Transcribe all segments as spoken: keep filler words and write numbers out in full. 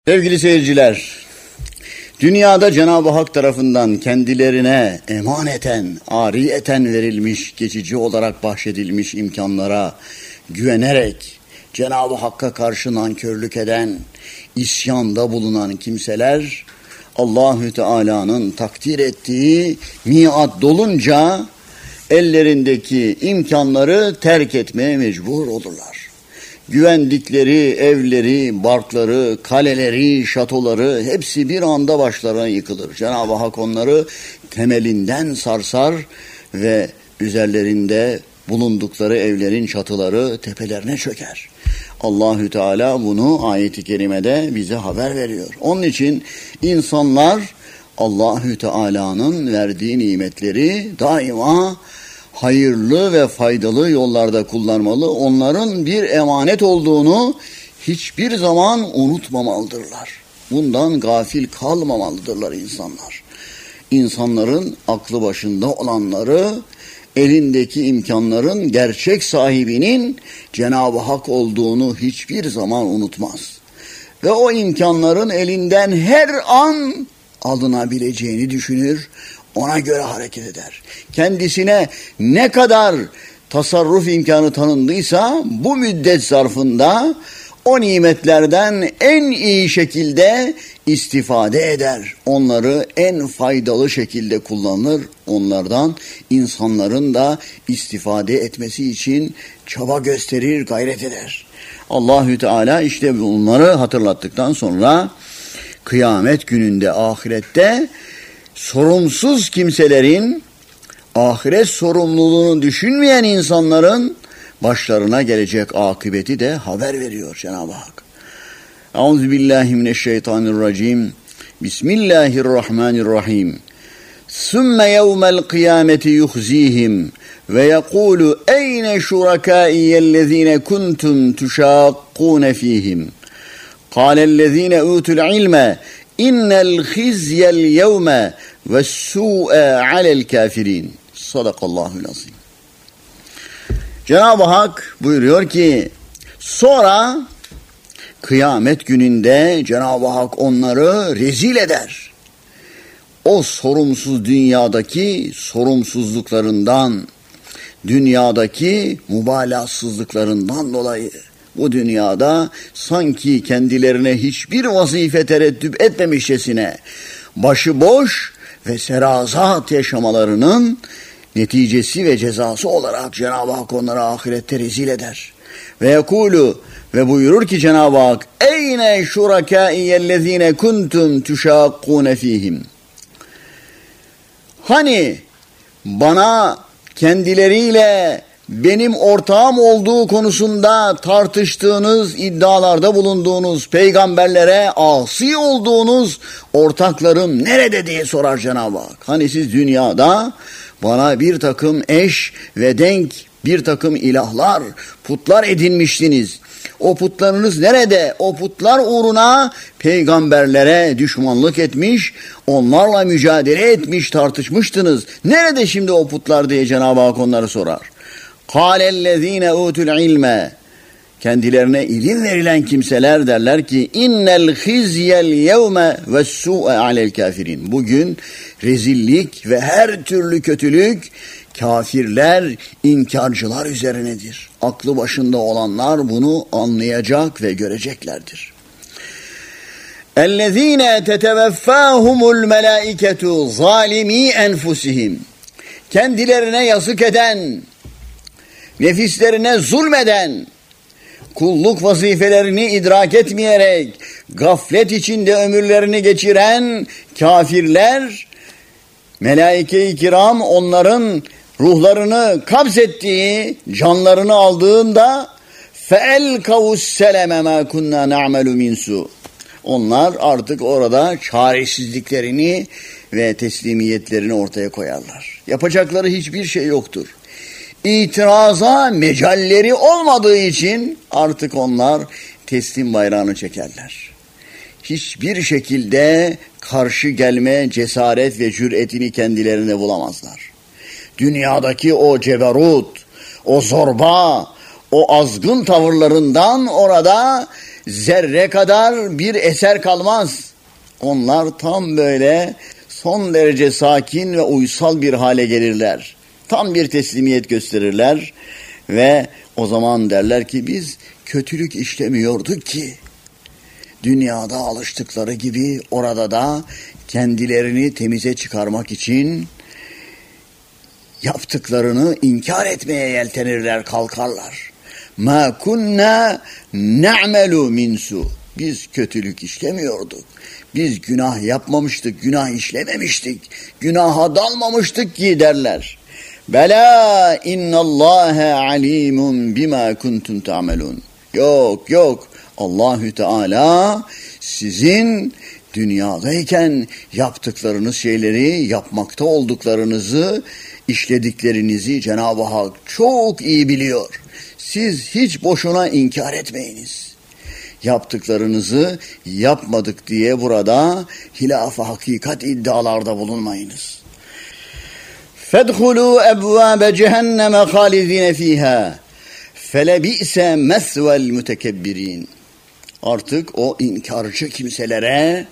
Sevgili seyirciler, dünyada Cenab-ı Hak tarafından kendilerine emaneten, ariyeten verilmiş, geçici olarak bahşedilmiş imkanlara güvenerek Cenab-ı Hakk'a karşı nankörlük eden, isyanda bulunan kimseler, Allahü Teala'nın takdir ettiği miat dolunca ellerindeki imkanları terk etmeye mecbur olurlar. Güvendikleri evleri, barkları, kaleleri, şatoları hepsi bir anda başlarına yıkılır. Cenab-ı Hak onları temelinden sarsar ve üzerlerinde bulundukları evlerin çatıları tepelerine çöker. Allahü Teala bunu ayet-i kerimede bize haber veriyor. Onun için insanlar Allahü Teala'nın verdiği nimetleri daima hayırlı ve faydalı yollarda kullanmalı. Onların bir emanet olduğunu hiçbir zaman unutmamalıdırlar. Bundan gafil kalmamalıdırlar insanlar. İnsanların aklı başında olanları, elindeki imkanların gerçek sahibinin Cenab-ı Hak olduğunu hiçbir zaman unutmaz. Ve o imkanların elinden her an alınabileceğini düşünür, ona göre hareket eder. Kendisine ne kadar tasarruf imkanı tanındıysa bu müddet zarfında o nimetlerden en iyi şekilde istifade eder. Onları en faydalı şekilde kullanır. Onlardan insanların da istifade etmesi için çaba gösterir, gayret eder. Allahü Teala işte bunları hatırlattıktan sonra kıyamet gününde, ahirette sorumsuz kimselerin, ahiret sorumluluğunu düşünmeyen insanların başlarına gelecek akıbeti de haber veriyor Cenab-ı Hak. Euzubillahimineşşeytanirracim. Bismillahirrahmanirrahim. Sümme yevmel kıyameti yuhzihim ve yekulu eyne şurakâiyellezîne kuntum tuşâkkûne fîhim. Kâlellezîne utul ilme İnnel khizyel yevme ve su'e alel kafirin. Sadakallahul azim. Cenab-ı Hak buyuruyor ki, sonra kıyamet gününde Cenab-ı Hak onları rezil eder. O sorumsuz dünyadaki sorumsuzluklarından, dünyadaki mübalağasızlıklarından dolayı bu dünyada sanki kendilerine hiçbir vazife tereddüt etmemişçesine başıboş ve serazat yaşamalarının neticesi ve cezası olarak Cenab-ı Hak onları ahirette rezil eder. Ve yekulu ve buyurur ki Cenab-ı Hak eyne şurakâiyellezîne kuntum tuşâkkûne fîhim. Hani bana kendileriyle benim ortağım olduğu konusunda tartıştığınız, iddialarda bulunduğunuz, peygamberlere asi olduğunuz ortaklarım nerede diye sorar Cenab-ı Hak. Hani siz dünyada bana bir takım eş ve denk, bir takım ilahlar, putlar edinmiştiniz. O putlarınız nerede? O putlar uğruna peygamberlere düşmanlık etmiş, onlarla mücadele etmiş, tartışmıştınız. Nerede şimdi o putlar diye Cenab-ı Hak onları sorar. Kâlellezîne utul ilme. Kendilerine ilim verilen kimseler derler ki innel khizyel yevme ve su'e alel kafirin. Bugün rezillik ve her türlü kötülük kafirler, inkarcılar üzerinedir. Aklı başında olanlar bunu anlayacak ve göreceklerdir. Ellezîne teteveffâhumul melâiketu zâlimî enfusihim. Kendilerine yazık eden, nefislerine zulmeden, kulluk vazifelerini idrak etmeyerek gaflet içinde ömürlerini geçiren kafirler, melaike-i kiram onların ruhlarını kabzettiği, canlarını aldığında فَاَلْكَوُ السَّلَمَ مَا كُنَّا نَعْمَلُ مِنْ سُوءٍ. Onlar artık orada çaresizliklerini ve teslimiyetlerini ortaya koyarlar. Yapacakları hiçbir şey yoktur. İtiraza mecalleri olmadığı için artık onlar teslim bayrağını çekerler. Hiçbir şekilde karşı gelme cesaret ve cüretini kendilerine bulamazlar. Dünyadaki o ceberut, o zorba, o azgın tavırlarından orada zerre kadar bir eser kalmaz. Onlar tam böyle son derece sakin ve uysal bir hale gelirler. Tam bir teslimiyet gösterirler ve o zaman derler ki biz kötülük işlemiyorduk ki. Dünyada alıştıkları gibi orada da kendilerini temize çıkarmak için yaptıklarını inkar etmeye yeltenirler, kalkarlar. Ma kunna na'melu min su. Biz kötülük işlemiyorduk. Biz günah yapmamıştık, günah işlememiştik. Günaha dalmamıştık ki derler. Bela innallâhe alimun bima kuntum ta'melun. Yok yok. Allahü Teala sizin dünyadayken yaptıklarınız şeyleri, yapmakta olduklarınızı, işlediklerinizi Cenab-ı Hak çok iyi biliyor. Siz hiç boşuna inkar etmeyiniz. Yaptıklarınızı yapmadık diye burada hilaf-ı hakikat iddialarda bulunmayınız. فَدْخُلُوا أَبْوَابَ جَهَنَّمَ خَالِدِينَ ف۪يهَا فَلَبِئْسَ مَثْوَ الْمُتَكَبِّرِينَ. Artık o inkarcı kimselere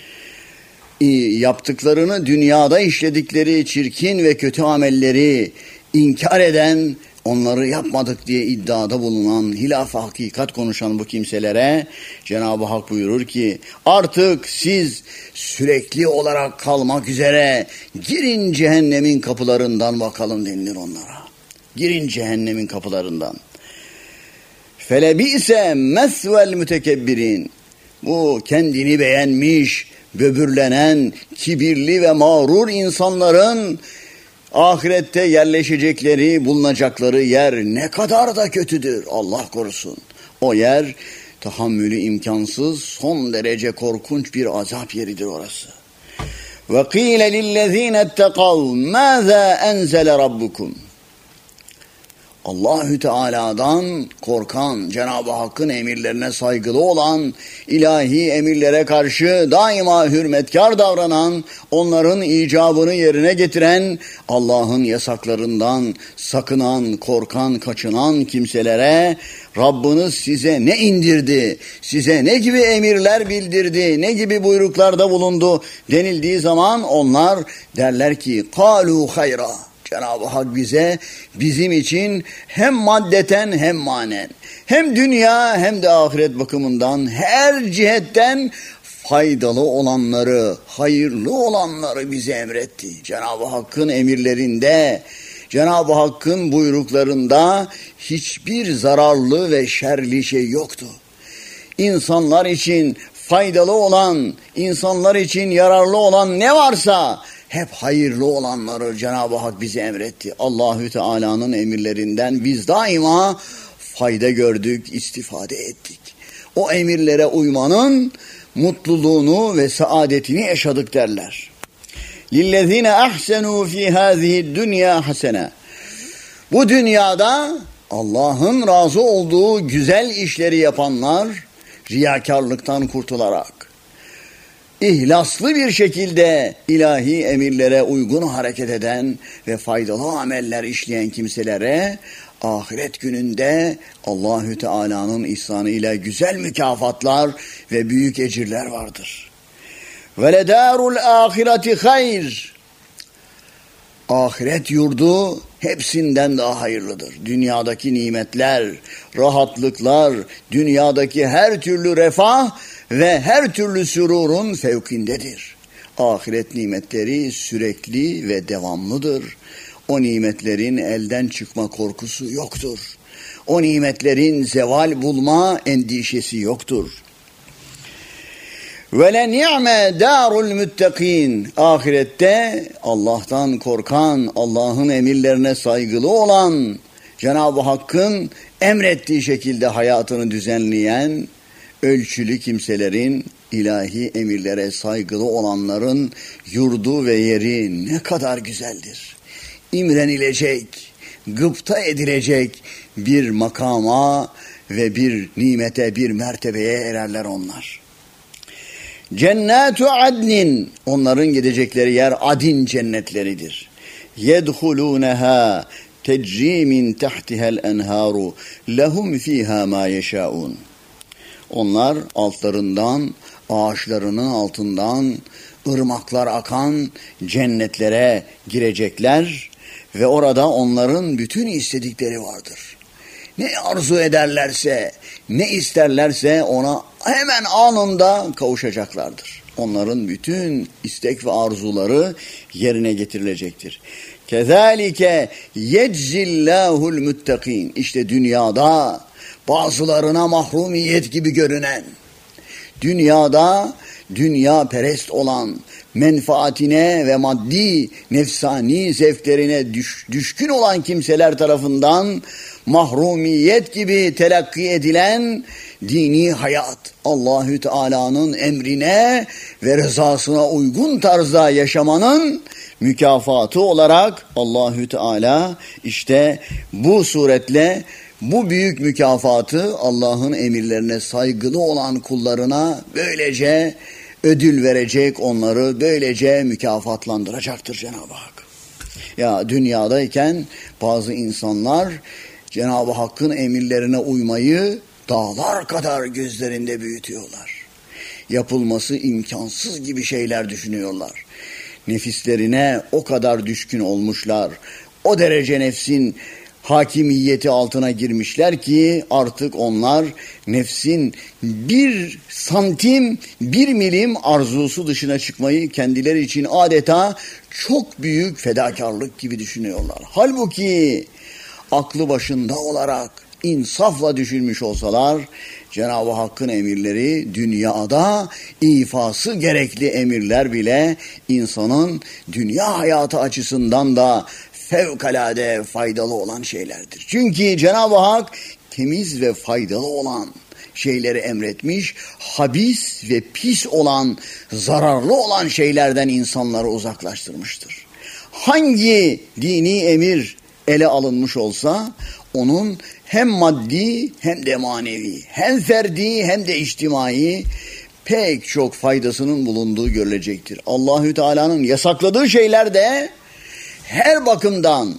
yaptıklarını, dünyada işledikleri çirkin ve kötü amelleri inkar eden, onları yapmadık diye iddiada bulunan, hilaf-ı hakikat konuşan bu kimselere Cenab-ı Hak buyurur ki artık siz sürekli olarak kalmak üzere girin cehennemin kapılarından bakalım denilir onlara. Girin cehennemin kapılarından. Felebi'se mesvel mütekebbirin. Bu kendini beğenmiş, böbürlenen, kibirli ve mağrur insanların ahirette yerleşecekleri, bulunacakları yer ne kadar da kötüdür. Allah korusun. O yer tahammülü imkansız, son derece korkunç bir azap yeridir orası. Ve qîle lillezîne ettekav mâzâ enzele rabbukum. Allahü Teala'dan korkan, Cenab-ı Hakk'ın emirlerine saygılı olan, ilahi emirlere karşı daima hürmetkar davranan, onların icabını yerine getiren, Allah'ın yasaklarından sakınan, korkan, kaçınan kimselere Rabbiniz size ne indirdi, size ne gibi emirler bildirdi, ne gibi buyruklarda bulundu denildiği zaman onlar derler ki قَالُوا خَيْرًا. Cenab-ı Hak bize, bizim için hem maddeten hem manen, hem dünya hem de ahiret bakımından her cihetten faydalı olanları, hayırlı olanları bize emretti. Cenab-ı Hakk'ın emirlerinde, Cenab-ı Hakk'ın buyruklarında hiçbir zararlı ve şerli şey yoktu. İnsanlar için faydalı olan, insanlar için yararlı olan ne varsa hep hayırlı olanları Cenab-ı Hak bize emretti. Allahü Teala'nın emirlerinden biz daima fayda gördük, istifade ettik. O emirlere uymanın mutluluğunu ve saadetini yaşadık derler. Lillezine ahsenu fi hazihi dunya hasene. Bu dünyada Allah'ın razı olduğu güzel işleri yapanlar riyakarlıktan kurtularak İhlaslı bir şekilde ilahi emirlere uygun hareket eden ve faydalı ameller işleyen kimselere ahiret gününde Allahü Teala'nın ihsanıyla güzel mükafatlar ve büyük ecirler vardır. Ve ledarul ahireti hayr. Ahiret yurdu hepsinden daha hayırlıdır. Dünyadaki nimetler, rahatlıklar, dünyadaki her türlü refah ve her türlü sürurun fevkindedir. Ahiret nimetleri sürekli ve devamlıdır. O nimetlerin elden çıkma korkusu yoktur. O nimetlerin zeval bulma endişesi yoktur. Ve le ni'me darul muttakin. Ahirette Allah'tan korkan, Allah'ın emirlerine saygılı olan, Cenab-ı Hakk'ın emrettiği şekilde hayatını düzenleyen ölçülü kimselerin, ilahi emirlere saygılı olanların yurdu ve yeri ne kadar güzeldir. İmrenilecek, gıpta edilecek bir makama ve bir nimete, bir mertebeye ererler onlar. Cennetu adnin, onların gidecekleri yer adin cennetleridir. Yedhuluneha tecri min tahtiha'l enharu lehum fiha ma yeşaun. Onlar altlarından, ağaçlarının altından ırmaklar akan cennetlere girecekler ve orada onların bütün istedikleri vardır. Ne arzu ederlerse, ne isterlerse ona hemen anında kavuşacaklardır. Onların bütün istek ve arzuları yerine getirilecektir. Kezalike yeczillahul muttakin. İşte dünyada bazılarına mahrumiyet gibi görünen, dünyada dünya perest olan, menfaatine ve maddi nefsani zevklerine düş, düşkün olan kimseler tarafından mahrumiyet gibi telakki edilen dini hayat, Allahü Teala'nın emrine ve rızasına uygun tarzda yaşamanın mükafatı olarak Allahü Teala işte bu suretle bu büyük mükafatı Allah'ın emirlerine saygılı olan kullarına böylece ödül verecek, onları böylece mükafatlandıracaktır Cenab-ı Hak. Ya dünyadayken bazı insanlar Cenab-ı Hakk'ın emirlerine uymayı dağlar kadar gözlerinde büyütüyorlar. Yapılması imkansız gibi şeyler düşünüyorlar. Nefislerine o kadar düşkün olmuşlar. O derece nefsin hakimiyeti altına girmişler ki artık onlar nefsin bir santim, bir milim arzusu dışına çıkmayı kendileri için adeta çok büyük fedakarlık gibi düşünüyorlar. Halbuki aklı başında olarak insafla düşünmüş olsalar Cenab-ı Hakk'ın emirleri dünyada ifası gerekli emirler bile insanın dünya hayatı açısından da fevkalade faydalı olan şeylerdir. Çünkü Cenab-ı Hak temiz ve faydalı olan şeyleri emretmiş, habis ve pis olan, zararlı olan şeylerden insanları uzaklaştırmıştır. Hangi dini emir ele alınmış olsa onun hem maddi hem de manevi, hem ferdi hem de içtimai pek çok faydasının bulunduğu görülecektir. Allahü Teala'nın yasakladığı şeyler de her bakımdan,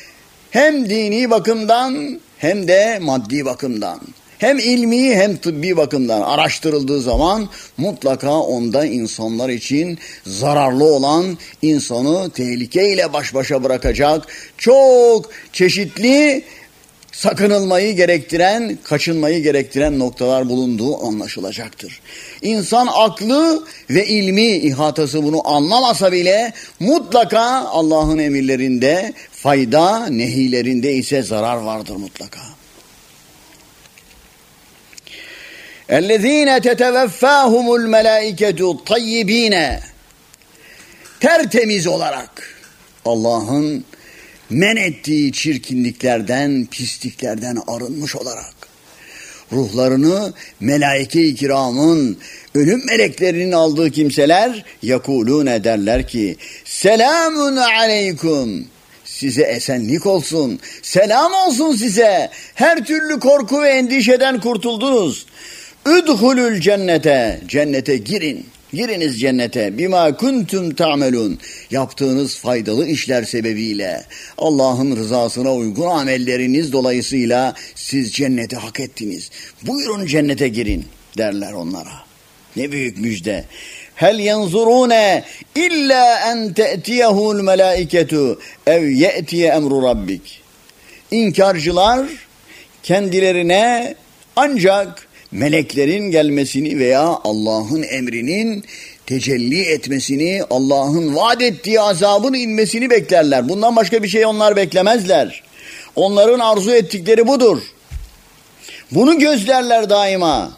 hem dini bakımdan hem de maddi bakımdan, hem ilmi hem tıbbi bakımdan araştırıldığı zaman mutlaka onda insanlar için zararlı olan, insanı tehlikeyle baş başa bırakacak çok çeşitli sakınılmayı gerektiren, kaçınmayı gerektiren noktalar bulunduğu anlaşılacaktır. İnsan aklı ve ilmi ihatası bunu anlamasa bile mutlaka Allah'ın emirlerinde fayda, nehilerinde ise zarar vardır mutlaka. اَلَّذ۪ينَ تَتَوَفَّاهُمُ الْمَلَائِكَةُ طَيِّب۪ينَ Tertemiz olarak Allah'ın men ettiği çirkinliklerden, pisliklerden arınmış olarak ruhlarını melaike-i kiramın, ölüm meleklerinin aldığı kimseler yakulûne derler ki selamun aleykum, size esenlik olsun, selam olsun size, her türlü korku ve endişeden kurtuldunuz. Üdhulül cennete, cennete girin. Giriniz cennete bima kuntum ta'melun, yaptığınız faydalı işler sebebiyle Allah'ın rızasına uygun amelleriniz dolayısıyla siz cenneti hak ettiniz. Buyurun cennete girin derler onlara. Ne büyük müjde. Hel yanzurune illa en te'tiyehul melaiketu ev ye'tiye emru rabbik. İnkarcılar kendilerine ancak meleklerin gelmesini veya Allah'ın emrinin tecelli etmesini, Allah'ın vaat ettiği azabın inmesini beklerler. Bundan başka bir şey onlar beklemezler. Onların arzu ettikleri budur. Bunu gözlerler daima.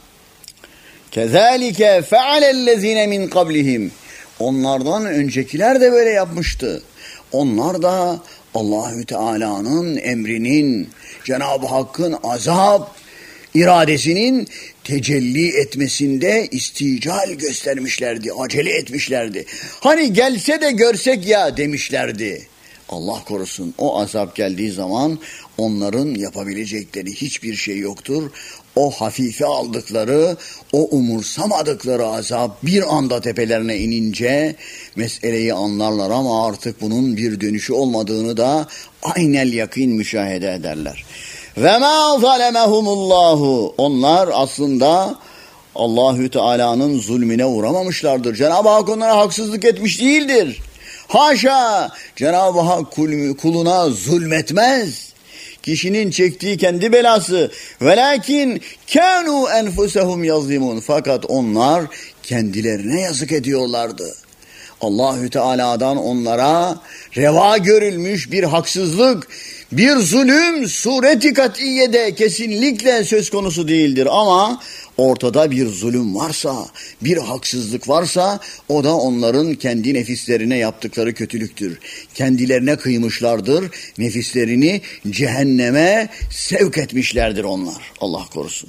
Kezalike fealellezine min qablihim. Onlardan öncekiler de böyle yapmıştı. Onlar da Allahü Teala'nın emrinin, Cenab-ı Hakk'ın azap iradesinin tecelli etmesinde istical göstermişlerdi, acele etmişlerdi. Hani gelse de görsek ya demişlerdi. Allah korusun, o azap geldiği zaman onların yapabilecekleri hiçbir şey yoktur. O hafife aldıkları, o umursamadıkları azap bir anda tepelerine inince meseleyi anlarlar ama artık bunun bir dönüşü olmadığını da aynel yakîn müşahede ederler. Ve ma zalemehumullahu, onlar aslında Allahü Teala'nın zulmüne uğramamışlardır. Cenab-ı Hak onlara haksızlık etmiş değildir. Haşa! Cenab-ı Hak kuluna zulmetmez. Kişinin çektiği kendi belası. Velakin kânû enfusehum yazlimun. Fakat onlar kendilerine yazık ediyorlardı. Allahü Teala'dan onlara reva görülmüş bir haksızlık, bir zulüm sureti kat'iyede kesinlikle söz konusu değildir. Ama ortada bir zulüm varsa, bir haksızlık varsa o da onların kendi nefislerine yaptıkları kötülüktür. Kendilerine kıymışlardır, nefislerini cehenneme sevk etmişlerdir onlar. Allah korusun.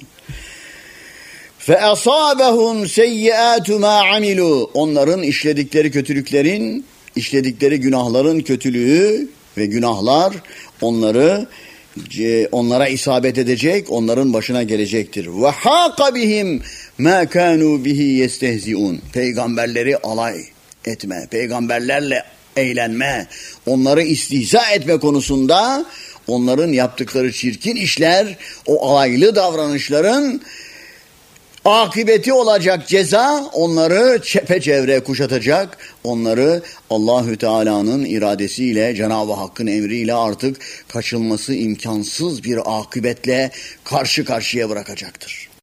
فَأَصَابَهُمْ سَيِّئَاتُ مَا عَمِلُوا. Onların işledikleri kötülüklerin, işledikleri günahların kötülüğü ve günahlar onları onlara isabet edecek, onların başına gelecektir. وَحَاقَ بِهِمْ مَا كَانُوا بِهِ يَسْتَهْزِئُونَ. Peygamberleri alay etme, peygamberlerle eğlenme, onları istihza etme konusunda onların yaptıkları çirkin işler, o alaylı davranışların akıbeti olacak ceza onları çepeçevre kuşatacak. Onları Allahü Teala'nın iradesiyle, Cenab-ı Hakk'ın emriyle artık kaçılması imkansız bir akıbetle karşı karşıya bırakacaktır.